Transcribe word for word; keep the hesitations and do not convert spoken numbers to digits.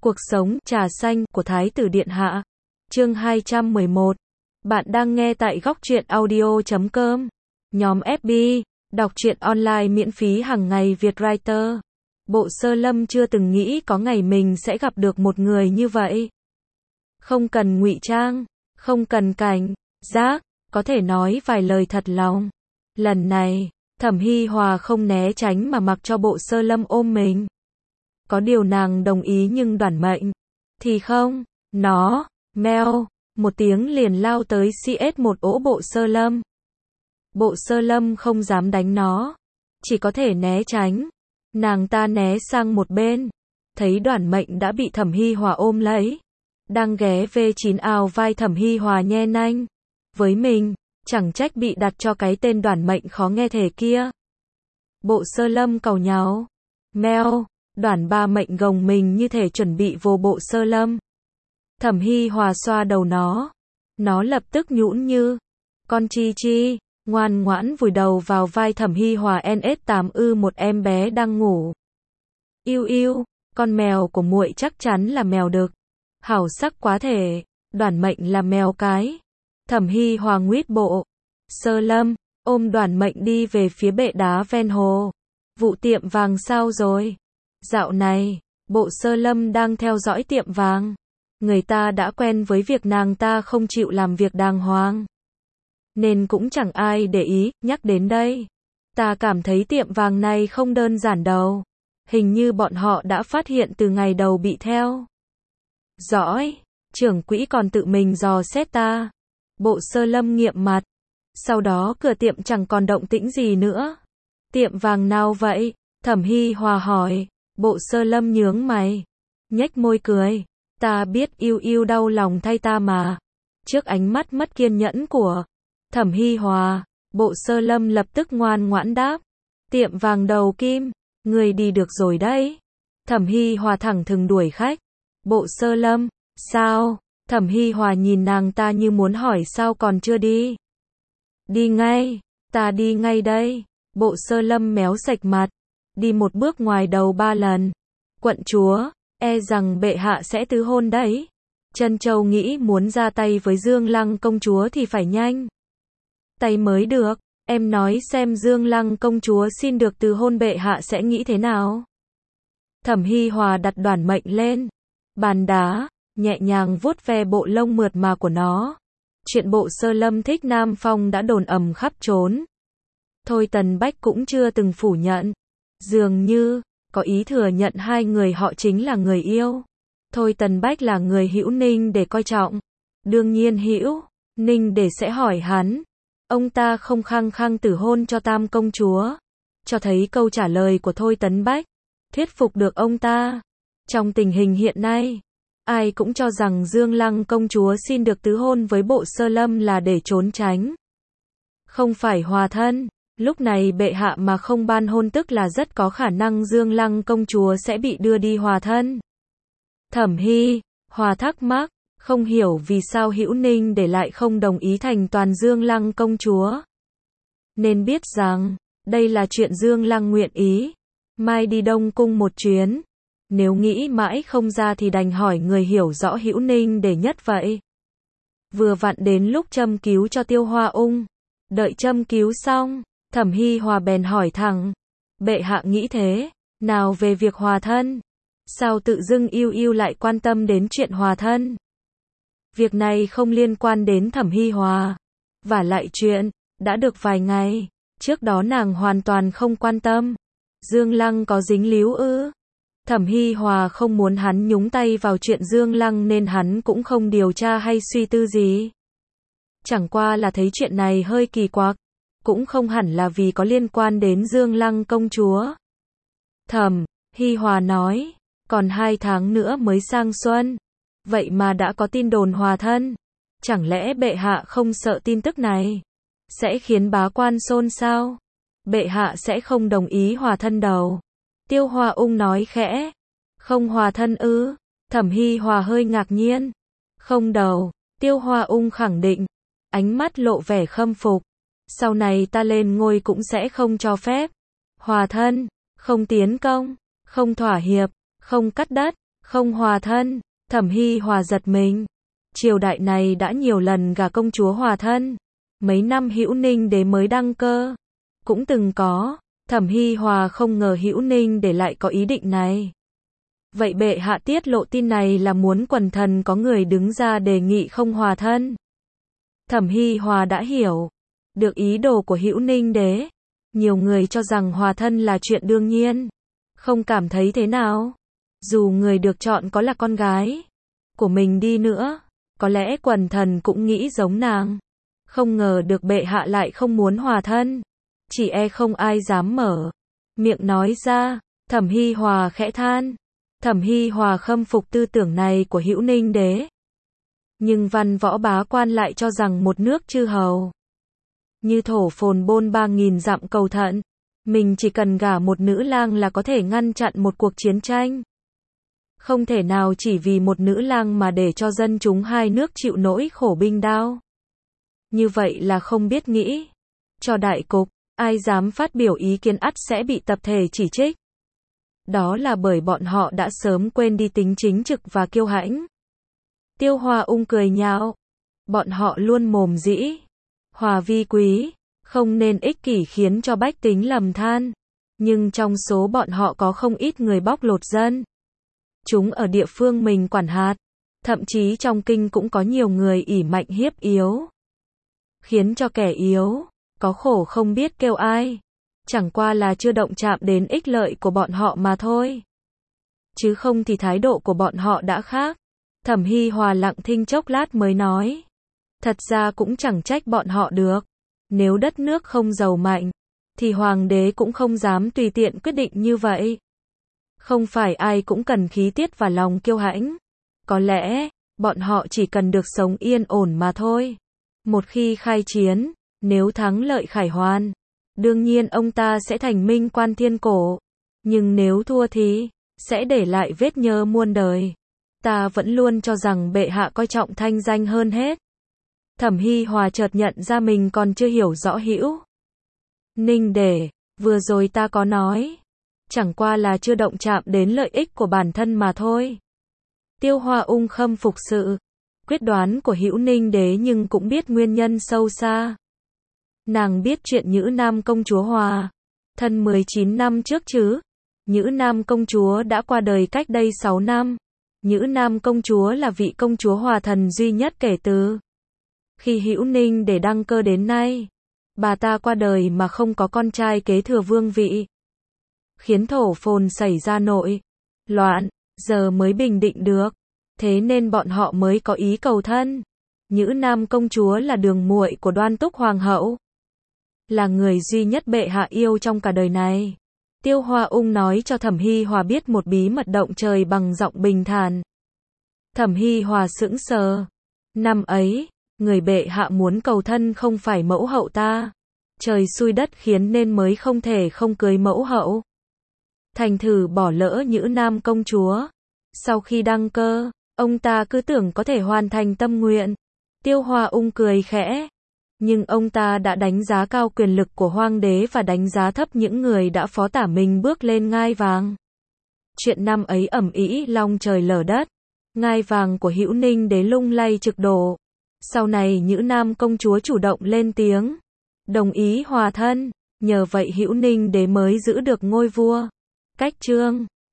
Cuộc sống trà xanh của Thái tử Điện Hạ. Chương hai trăm mười một. Bạn đang nghe tại góc truyện audio chấm com. Nhóm ép bê, đọc truyện online miễn phí hàng ngày Việt Writer. Bộ Sơ Lâm chưa từng nghĩ có ngày mình sẽ gặp được một người như vậy. Không cần ngụy trang, không cần cảnh giác, có thể nói vài lời thật lòng. Lần này, Thẩm Hi Hòa không né tránh mà mặc cho Bộ Sơ Lâm ôm mình. Có điều nàng đồng ý nhưng Đoản Mệnh thì không. Nó, meo, một tiếng liền lao tới xê ét một ỗ Bộ Sơ Lâm. Bộ Sơ Lâm không dám đánh nó, chỉ có thể né tránh. Nàng ta né sang một bên, thấy Đoản Mệnh đã bị Thẩm Hi Hòa ôm lấy, đang ghé vê chín ào vai Thẩm Hi Hòa nhe nanh với mình, chẳng trách bị đặt cho cái tên Đoản Mệnh khó nghe thể kia. Bộ Sơ Lâm càu nhàu, meo. Đoản ba Mệnh gồng mình như thể chuẩn bị vồ Bộ Sơ Lâm. Thẩm Hi Hòa xoa đầu nó. Nó lập tức nhũn như con chi chi, ngoan ngoãn vùi đầu vào vai Thẩm Hi Hòa. en ét tám ư một em bé đang ngủ. Yêu yêu, con mèo của muội chắc chắn là mèo đực. Hảo sắc quá thể, Đoản Mệnh là mèo cái. Thẩm Hi Hòa nguyết Bộ Sơ Lâm, ôm Đoản Mệnh đi về phía bệ đá ven hồ. Vụ tiệm vàng sao rồi? Dạo này, Bộ Sơ Lâm đang theo dõi tiệm vàng. Người ta đã quen với việc nàng ta không chịu làm việc đàng hoàng, nên cũng chẳng ai để ý. Nhắc đến đây, ta cảm thấy tiệm vàng này không đơn giản đâu. Hình như bọn họ đã phát hiện từ ngày đầu bị theo dõi. Trưởng quỹ còn tự mình dò xét ta. Bộ Sơ Lâm nghiệm mặt. Sau đó cửa tiệm chẳng còn động tĩnh gì nữa. Tiệm vàng nào vậy? Thẩm Hi Hòa hỏi. Bộ Sơ Lâm nhướng mày, nhếch môi cười. Ta biết yêu yêu đau lòng thay ta mà. Trước ánh mắt mất kiên nhẫn của Thẩm Hi Hòa, Bộ Sơ Lâm lập tức ngoan ngoãn đáp. Tiệm vàng đầu kim, người đi được rồi đấy. Thẩm Hi Hòa thẳng thừng đuổi khách. Bộ Sơ Lâm, sao? Thẩm Hi Hòa nhìn nàng ta như muốn hỏi sao còn chưa đi. Đi ngay, ta đi ngay đây. Bộ Sơ Lâm méo sạch mặt. Đi một bước ngoài đầu ba lần. Quận chúa, e rằng bệ hạ sẽ tứ hôn đấy. Trân Châu nghĩ muốn ra tay với Dương Lăng công chúa thì phải nhanh tay mới được. Em nói xem Dương Lăng công chúa xin được tứ hôn bệ hạ sẽ nghĩ thế nào? Thẩm Hi Hòa đặt Đoản Mệnh lên bàn đá, nhẹ nhàng vuốt ve bộ lông mượt mà của nó. Chuyện Bộ Sơ Lâm thích Nam Phong đã đồn ầm khắp trốn. Thôi Tần Bách cũng chưa từng phủ nhận. Dường như có ý thừa nhận hai người họ chính là người yêu. Thôi Tần Bách là người Hữu Ninh để coi trọng. Đương nhiên Hữu Ninh để sẽ hỏi hắn. Ông ta không khăng khăng tử hôn cho Tam công chúa. Cho thấy câu trả lời của Thôi Tần Bách thuyết phục được ông ta. Trong tình hình hiện nay, ai cũng cho rằng Dương Lăng công chúa xin được tứ hôn với Bộ Sơ Lâm là để trốn tránh, không phải hòa thân. Lúc này bệ hạ mà không ban hôn tức là rất có khả năng Dương Lăng công chúa sẽ bị đưa đi hòa thân. Thẩm Hi Hòa thắc mắc, không hiểu vì sao Hữu Ninh để lại không đồng ý thành toàn Dương Lăng công chúa. Nên biết rằng, đây là chuyện Dương Lăng nguyện ý. Mai đi Đông Cung một chuyến. Nếu nghĩ mãi không ra thì đành hỏi người hiểu rõ Hữu Ninh để nhất vậy. Vừa vặn đến lúc châm cứu cho Tiêu Hoa Ung. Đợi châm cứu xong, Thẩm Hi Hòa bèn hỏi thẳng. Bệ hạ nghĩ thế nào về việc hòa thân? Sao tự dưng yêu yêu lại quan tâm đến chuyện hòa thân? Việc này không liên quan đến Thẩm Hi Hòa. Vả lại chuyện đã được vài ngày trước đó nàng hoàn toàn không quan tâm. Dương Lăng có dính líu ư? Thẩm Hi Hòa không muốn hắn nhúng tay vào chuyện Dương Lăng nên hắn cũng không điều tra hay suy tư gì. Chẳng qua là thấy chuyện này hơi kỳ quặc. Cũng không hẳn là vì có liên quan đến Dương Lăng công chúa. Thẩm Hi Hòa nói, còn hai tháng nữa mới sang xuân. Vậy mà đã có tin đồn hòa thân. Chẳng lẽ bệ hạ không sợ tin tức này sẽ khiến bá quan xôn xao? Bệ hạ sẽ không đồng ý hòa thân đâu. Tiêu Hoa Ung nói khẽ. Không hòa thân ư? Thẩm Hi Hòa hơi ngạc nhiên. Không đâu. Tiêu Hoa Ung khẳng định. Ánh mắt lộ vẻ khâm phục. Sau này ta lên ngôi cũng sẽ không cho phép hòa thân, không tiến công, không thỏa hiệp, không cắt đất. Không hòa thân, Thẩm Hi Hòa giật mình. Triều đại này đã nhiều lần gả công chúa hòa thân. Mấy năm Hữu Ninh Đế mới đăng cơ, cũng từng có. Thẩm Hi Hòa không ngờ Hữu Ninh Đế lại có ý định này. Vậy bệ hạ tiết lộ tin này là muốn quần thần có người đứng ra đề nghị không hòa thân. Thẩm Hi Hòa đã hiểu được ý đồ của Hữu Ninh Đế. Nhiều người cho rằng hòa thân là chuyện đương nhiên. Không cảm thấy thế nào? Dù người được chọn có là con gái của mình đi nữa, có lẽ quần thần cũng nghĩ giống nàng. Không ngờ được bệ hạ lại không muốn hòa thân. Chỉ e không ai dám mở miệng nói ra. Thẩm Hi Hòa khẽ than. Thẩm Hi Hòa khâm phục tư tưởng này của Hữu Ninh Đế. Nhưng văn võ bá quan lại cho rằng một nước chư hầu như thổ phồn bôn ba nghìn dặm cầu thận, mình chỉ cần gả một nữ lang là có thể ngăn chặn một cuộc chiến tranh. Không thể nào chỉ vì một nữ lang mà để cho dân chúng hai nước chịu nỗi khổ binh đao. Như vậy là không biết nghĩ cho đại cục, ai dám phát biểu ý kiến ắt sẽ bị tập thể chỉ trích. Đó là bởi bọn họ đã sớm quên đi tính chính trực và kiêu hãnh. Tiêu Hoa Ung cười nhạo. Bọn họ luôn mồm dĩ hòa vi quý, không nên ích kỷ khiến cho bách tính lầm than. Nhưng trong số bọn họ có không ít người bóc lột dân chúng ở địa phương mình quản hạt. Thậm chí trong kinh cũng có nhiều người ỷ mạnh hiếp yếu, khiến cho kẻ yếu có khổ không biết kêu ai. Chẳng qua là chưa động chạm đến ích lợi của bọn họ mà thôi. Chứ không thì thái độ của bọn họ đã khác. Thẩm Hi Hòa lặng thinh chốc lát mới nói. Thật ra cũng chẳng trách bọn họ được. Nếu đất nước không giàu mạnh, thì hoàng đế cũng không dám tùy tiện quyết định như vậy. Không phải ai cũng cần khí tiết và lòng kiêu hãnh. Có lẽ, bọn họ chỉ cần được sống yên ổn mà thôi. Một khi khai chiến, nếu thắng lợi khải hoàn, đương nhiên ông ta sẽ thành minh quan thiên cổ. Nhưng nếu thua thì sẽ để lại vết nhơ muôn đời. Ta vẫn luôn cho rằng bệ hạ coi trọng thanh danh hơn hết. Thẩm Hi Hòa chợt nhận ra mình còn chưa hiểu rõ Hữu Ninh Đế. Vừa rồi ta có nói, chẳng qua là chưa động chạm đến lợi ích của bản thân mà thôi. Tiêu Hoa Ung khâm phục sự quyết đoán của Hữu Ninh Đế nhưng cũng biết nguyên nhân sâu xa. Nàng biết chuyện Nhữ Nam công chúa hòa thân mười chín năm trước chứ. Nhữ Nam công chúa đã qua đời cách đây sáu năm. Nhữ Nam công chúa là vị công chúa hòa thần duy nhất kể từ khi Hữu Ninh Đế đăng cơ đến nay. Bà ta qua đời mà không có con trai kế thừa vương vị, khiến thổ phồn xảy ra nội loạn, giờ mới bình định được. Thế nên bọn họ mới có ý cầu thân. Nhữ Nam công chúa là đường muội của Đoan Túc hoàng hậu, là người duy nhất bệ hạ yêu trong cả đời này. Tiêu Hoa Ung nói cho Thẩm Hi Hòa biết một bí mật động trời bằng giọng bình thản. Thẩm Hi Hòa sững sờ. Năm ấy, người bệ hạ muốn cầu thân không phải mẫu hậu ta. Trời xui đất khiến nên mới không thể không cưới mẫu hậu. Thành thử bỏ lỡ Nhữ Nam công chúa. Sau khi đăng cơ, ông ta cứ tưởng có thể hoàn thành tâm nguyện. Tiêu Hoa Ung cười khẽ. Nhưng ông ta đã đánh giá cao quyền lực của hoàng đế và đánh giá thấp những người đã phó tả mình bước lên ngai vàng. Chuyện năm ấy ầm ĩ long trời lở đất. Ngai vàng của Hữu Ninh Đế lung lay trực đổ. Sau này Nhữ Nam công chúa chủ động lên tiếng, đồng ý hòa thân. Nhờ vậy Hữu Ninh Đế mới giữ được ngôi vua. Cách chương